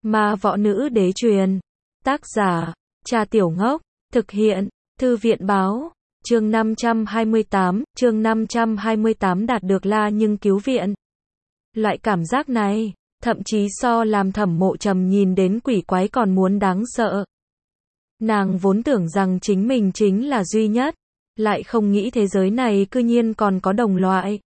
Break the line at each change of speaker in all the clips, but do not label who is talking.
Ma võ nữ đế truyền. Tác giả, Trà Tiểu Ngốc. Thực hiện, Thư viện báo. Chương 528 đạt được La Nhưng cứu viện. Loại cảm giác này, thậm chí so làm Thẩm Mộ Trầm nhìn đến quỷ quái còn muốn đáng sợ. Nàng vốn tưởng rằng chính mình chính là duy nhất, lại không nghĩ thế giới này cư nhiên còn có đồng loại.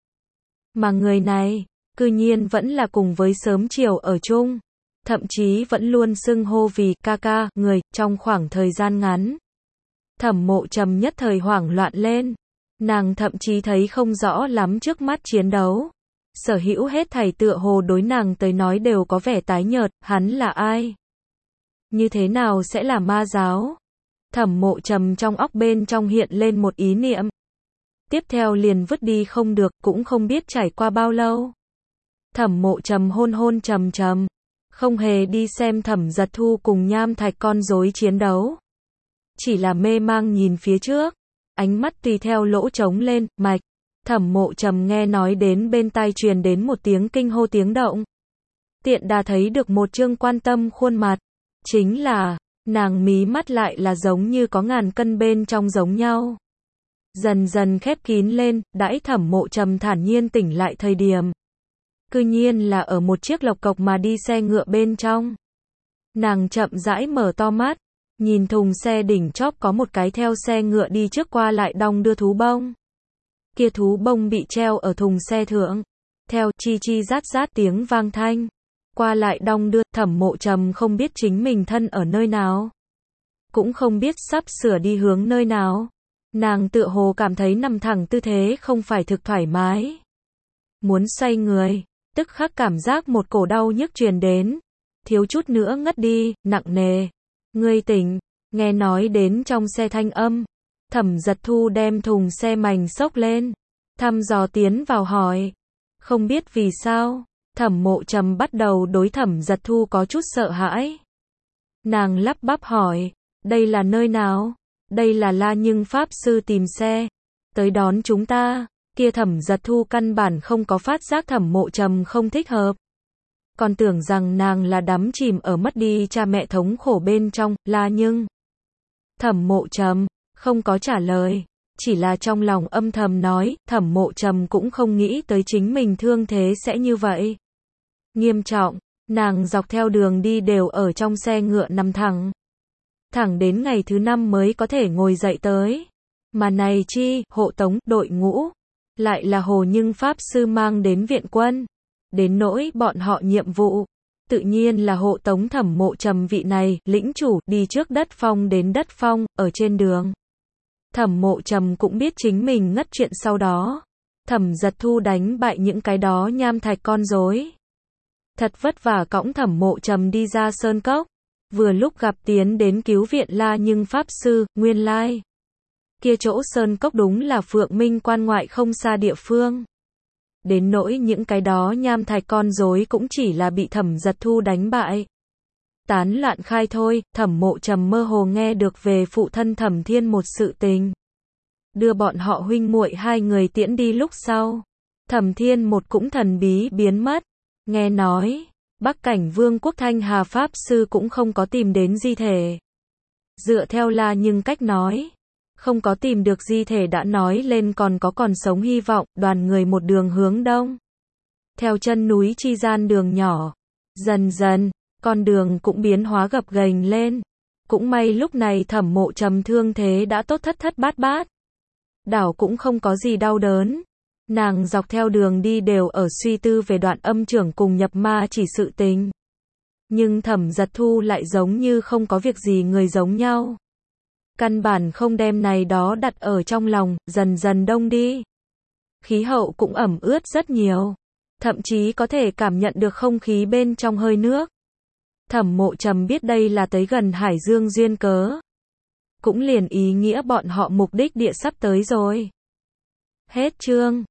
Mà người này, cư nhiên vẫn là cùng với sớm chiều ở chung, thậm chí vẫn luôn xưng hô vì ca ca, người, trong khoảng thời gian ngắn. Thẩm Mộ Trầm nhất thời hoảng loạn lên, nàng thậm chí thấy không rõ lắm trước mắt chiến đấu. Sở hữu hết thảy tựa hồ đối nàng tới nói đều có vẻ tái nhợt, hắn là ai? Như thế nào sẽ là ma giáo? Thẩm Mộ Trầm trong óc bên trong hiện lên một ý niệm. Tiếp theo liền vứt đi không được, cũng không biết trải qua bao lâu. Thẩm Mộ Trầm hôn trầm trầm, không hề đi xem Thẩm Giật Thu cùng Nham Thạch con rối chiến đấu. Chỉ là mê mang nhìn phía trước, ánh mắt tùy theo lỗ trống lên, mạch. Thẩm Mộ Trầm nghe nói đến bên tai truyền đến một tiếng kinh hô tiếng động. Tiện đà thấy được một trương quan tâm khuôn mặt. Chính là, nàng mí mắt lại là giống như có ngàn cân bên trong giống nhau. Dần dần khép kín lên, đãi Thẩm Mộ Trầm thản nhiên tỉnh lại thời điểm. Cư nhiên là ở một chiếc lộc cộc mà đi xe ngựa bên trong. Nàng chậm rãi mở to mắt, nhìn thùng xe đỉnh chóp có một cái theo xe ngựa đi trước qua lại đong đưa thú bông. Kia thú bông bị treo ở thùng xe thượng, theo chi chi rát rát tiếng vang thanh, qua lại đong đưa. Thẩm Mộ Trầm không biết chính mình thân ở nơi nào, cũng không biết sắp sửa đi hướng nơi nào. Nàng tựa hồ cảm thấy nằm thẳng tư thế không phải thực thoải mái. Muốn xoay người, tức khắc cảm giác một cổ đau nhức truyền đến, thiếu chút nữa ngất đi, nặng nề. Ngươi tỉnh, nghe nói đến trong xe thanh âm. Thẩm Giật Thu đem thùng xe mảnh xốc lên, thăm dò tiến vào hỏi. Không biết vì sao, Thẩm Mộ Trầm bắt đầu đối Thẩm Giật Thu có chút sợ hãi. Nàng lắp bắp hỏi, đây là nơi nào? Đây là La Nhưng Pháp Sư tìm xe tới đón chúng ta. Kia Thẩm Giật Thu căn bản không có phát giác Thẩm Mộ Trầm không thích hợp, còn tưởng rằng nàng là đắm chìm ở mất đi cha mẹ thống khổ bên trong. La Nhưng. Thẩm Mộ Trầm không có trả lời, chỉ là trong lòng âm thầm nói. Thẩm Mộ Trầm cũng không nghĩ tới chính mình thương thế sẽ như vậy nghiêm trọng. Nàng dọc theo đường đi đều ở trong xe ngựa nằm thẳng đến ngày thứ 5 mới có thể ngồi dậy tới. Mà này chi, hộ tống đội ngũ, lại là Hồ Nhưng Pháp Sư mang đến viện quân. Đến nỗi bọn họ nhiệm vụ, tự nhiên là hộ tống Thẩm Mộ Trầm vị này, lĩnh chủ, đi trước đất phong đến đất phong. Ở trên đường, Thẩm Mộ Trầm cũng biết chính mình ngất chuyện sau đó. Thẩm Giật Thu đánh bại những cái đó Nham Thạch con rối. Thật vất vả cõng Thẩm Mộ Trầm đi ra sơn cốc. Vừa lúc gặp tiến đến cứu viện La Nhưng Pháp Sư. Nguyên lai, kia chỗ sơn cốc đúng là Phượng Minh quan ngoại không xa địa phương. Đến nỗi những cái đó Nham Thạch con rối cũng chỉ là bị Thẩm Giật Thu đánh bại, tán loạn khai thôi. Thẩm Mộ Trầm mơ hồ nghe được về phụ thân Thẩm Thiên một sự tình. Đưa bọn họ huynh muội hai người tiễn đi lúc sau, Thẩm Thiên một cũng thần bí biến mất. Nghe nói, Bắc Cảnh Vương quốc Thanh Hà Pháp Sư cũng không có tìm đến di thể. Dựa theo La Nhưng cách nói, không có tìm được di thể đã nói lên còn sống hy vọng. Đoàn người một đường hướng đông, theo chân núi chi gian đường nhỏ, dần dần, con đường cũng biến hóa gập ghềnh lên. Cũng may lúc này Thẩm Mộ Trầm thương thế đã tốt thất bát bát, đảo cũng không có gì đau đớn. Nàng dọc theo đường đi đều ở suy tư về Đoạn Âm Trưởng cùng nhập ma chỉ sự tình. Nhưng Thẩm Giật Thu lại giống như không có việc gì người giống nhau, căn bản không đem này đó đặt ở trong lòng. Dần dần đông đi, khí hậu cũng ẩm ướt rất nhiều, thậm chí có thể cảm nhận được không khí bên trong hơi nước. Thẩm Mộ Trầm biết đây là tới gần Hải Dương duyên cớ, cũng liền ý nghĩa bọn họ mục đích địa sắp tới rồi. Hết chương.